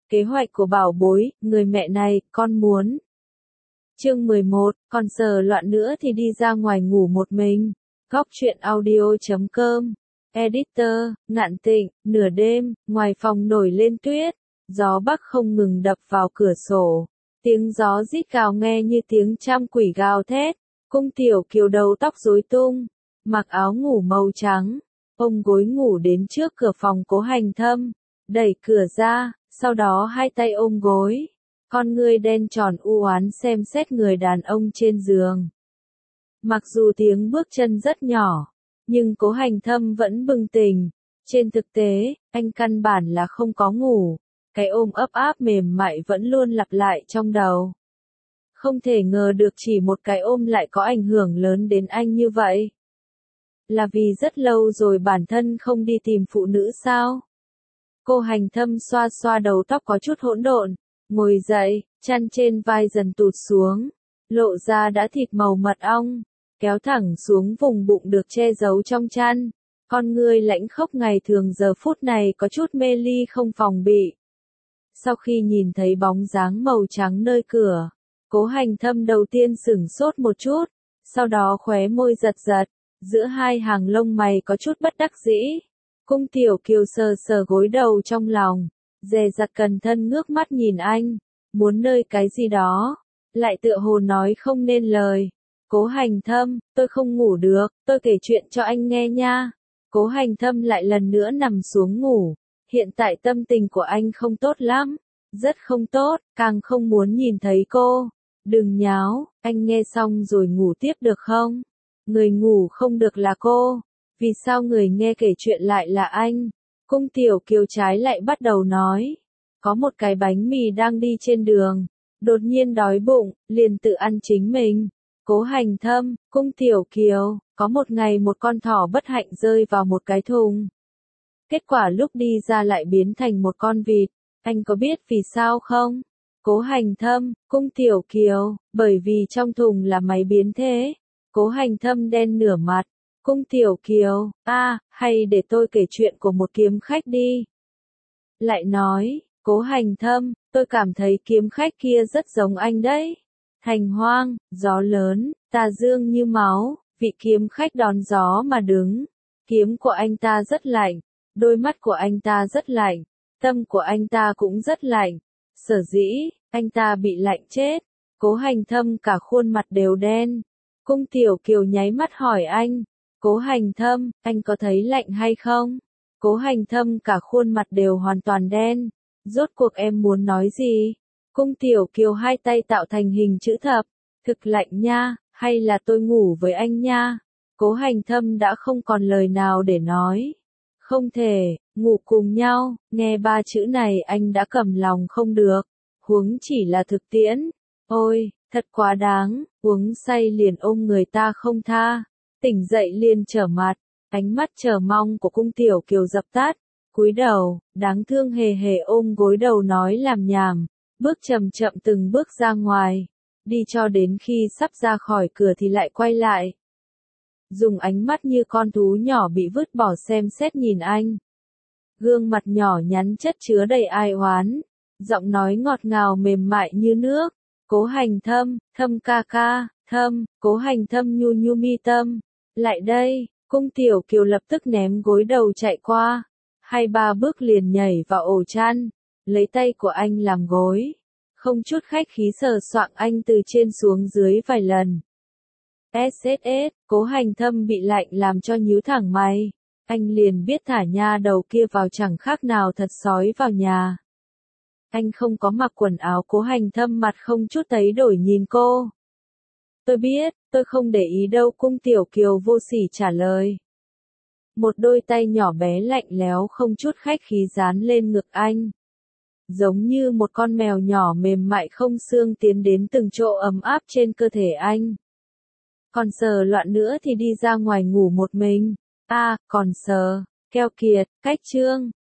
Kế hoạch của bảo bối, người mẹ này, con muốn. Chương 11, còn sờ loạn nữa thì đi ra ngoài ngủ một mình. Góc truyện audio.com. Editor, Ngạn Tịnh, nửa đêm, ngoài phòng nổi lên tuyết. Gió bắc không ngừng đập vào cửa sổ. Tiếng gió rít gào nghe như tiếng trăm quỷ gào thét. Cung Tiểu Kiều đầu tóc rối tung, mặc áo ngủ màu trắng, ôm gối ngủ đến trước cửa phòng Cố Hành Thâm, đẩy cửa ra, sau đó hai tay ôm gối, con ngươi đen tròn u oán xem xét người đàn ông trên giường. Mặc dù tiếng bước chân rất nhỏ, nhưng Cố Hành Thâm vẫn bừng tỉnh. Trên thực tế, anh căn bản là không có ngủ, cái ôm ấp áp mềm mại vẫn luôn lặp lại trong đầu. Không thể ngờ được chỉ một cái ôm lại có ảnh hưởng lớn đến anh như vậy. Là vì rất lâu rồi bản thân không đi tìm phụ nữ sao? Cố Hành Thâm xoa xoa đầu tóc có chút hỗn độn, ngồi dậy, chăn trên vai dần tụt xuống, lộ ra đã thịt màu mật ong, kéo thẳng xuống vùng bụng được che giấu trong chăn. Con ngươi lãnh khốc ngày thường giờ phút này có chút mê ly không phòng bị. Sau khi nhìn thấy bóng dáng màu trắng nơi cửa, Cố Hành Thâm đầu tiên sửng sốt một chút, sau đó khóe môi giật giật, giữa hai hàng lông mày có chút bất đắc dĩ. Cung Tiểu Kiều sờ sờ gối đầu trong lòng, dè dặt cẩn thận ngước mắt nhìn anh, muốn nơi cái gì đó, lại tựa hồ nói không nên lời. Cố Hành Thâm, tôi không ngủ được, tôi kể chuyện cho anh nghe nha. Cố Hành Thâm lại lần nữa nằm xuống ngủ, hiện tại tâm tình của anh không tốt lắm, rất không tốt, càng không muốn nhìn thấy cô. Đừng nháo, anh nghe xong rồi ngủ tiếp được không? Người ngủ không được là cô, vì sao người nghe kể chuyện lại là anh? Cung Tiểu Kiều trái lại bắt đầu nói, có một cái bánh mì đang đi trên đường, đột nhiên đói bụng, liền tự ăn chính mình. Cố Hành Thâm, Cung Tiểu Kiều, có một ngày một con thỏ bất hạnh rơi vào một cái thùng. Kết quả lúc đi ra lại biến thành một con vịt, anh có biết vì sao không? Cố Hành Thâm, Cung Tiểu Kiều, bởi vì trong thùng là máy biến thế. Cố Hành Thâm đen nửa mặt. Cung Tiểu Kiều, hay để tôi kể chuyện của một kiếm khách đi. Lại nói, Cố Hành Thâm, tôi cảm thấy kiếm khách kia rất giống anh đấy. Thành hoang, gió lớn, tà dương như máu, vị kiếm khách đón gió mà đứng. Kiếm của anh ta rất lạnh, đôi mắt của anh ta rất lạnh, tâm của anh ta cũng rất lạnh. Sở dĩ, anh ta bị lạnh chết. Cố Hành Thâm cả khuôn mặt đều đen. Cung Tiểu Kiều nháy mắt hỏi anh, Cố Hành Thâm, anh có thấy lạnh hay không? Cố Hành Thâm cả khuôn mặt đều hoàn toàn đen. Rốt cuộc em muốn nói gì? Cung Tiểu Kiều hai tay tạo thành hình chữ thập. Thực lạnh nha, hay là tôi ngủ với anh nha? Cố Hành Thâm đã không còn lời nào để nói. Không thể, ngủ cùng nhau, nghe ba chữ này anh đã cầm lòng không được. Huống chỉ là thực tiễn. Ôi, thật quá đáng, uống say liền ôm người ta không tha. Tỉnh dậy liền trở mặt, ánh mắt chờ mong của Cung Tiểu Kiều dập tắt. Cúi đầu, đáng thương hề hề ôm gối đầu nói làm nhảm, bước chậm chậm từng bước ra ngoài. Đi cho đến khi sắp ra khỏi cửa thì lại quay lại. Dùng ánh mắt như con thú nhỏ bị vứt bỏ xem xét nhìn anh. Gương mặt nhỏ nhắn chất chứa đầy ai oán. Giọng nói ngọt ngào mềm mại như nước. Cố Hành Thâm, Thâm ca ca, Thâm, Cố Hành Thâm nhu nhu mi tâm. Lại đây, Cung Tiểu Kiều lập tức ném gối đầu chạy qua. 2-3 bước liền nhảy vào ổ chăn. Lấy tay của anh làm gối. Không chút khách khí sờ soạng anh từ trên xuống dưới vài lần. SSS, Cố Hành Thâm bị lạnh làm cho nhíu thẳng mày. Anh liền biết thả nha đầu kia vào chẳng khác nào thật sói vào nhà. Anh không có mặc quần áo. Cố Hành Thâm mặt không chút thấy đổi nhìn cô. Tôi biết, tôi không để ý đâu. Cung Tiểu Kiều vô sỉ trả lời. Một đôi tay nhỏ bé lạnh lẽo không chút khách khí dán lên ngực anh. Giống như một con mèo nhỏ mềm mại không xương tiến đến từng chỗ ấm áp trên cơ thể anh. Còn sờ loạn nữa thì đi ra ngoài ngủ một mình. Còn sờ, keo kiệt, cách chương.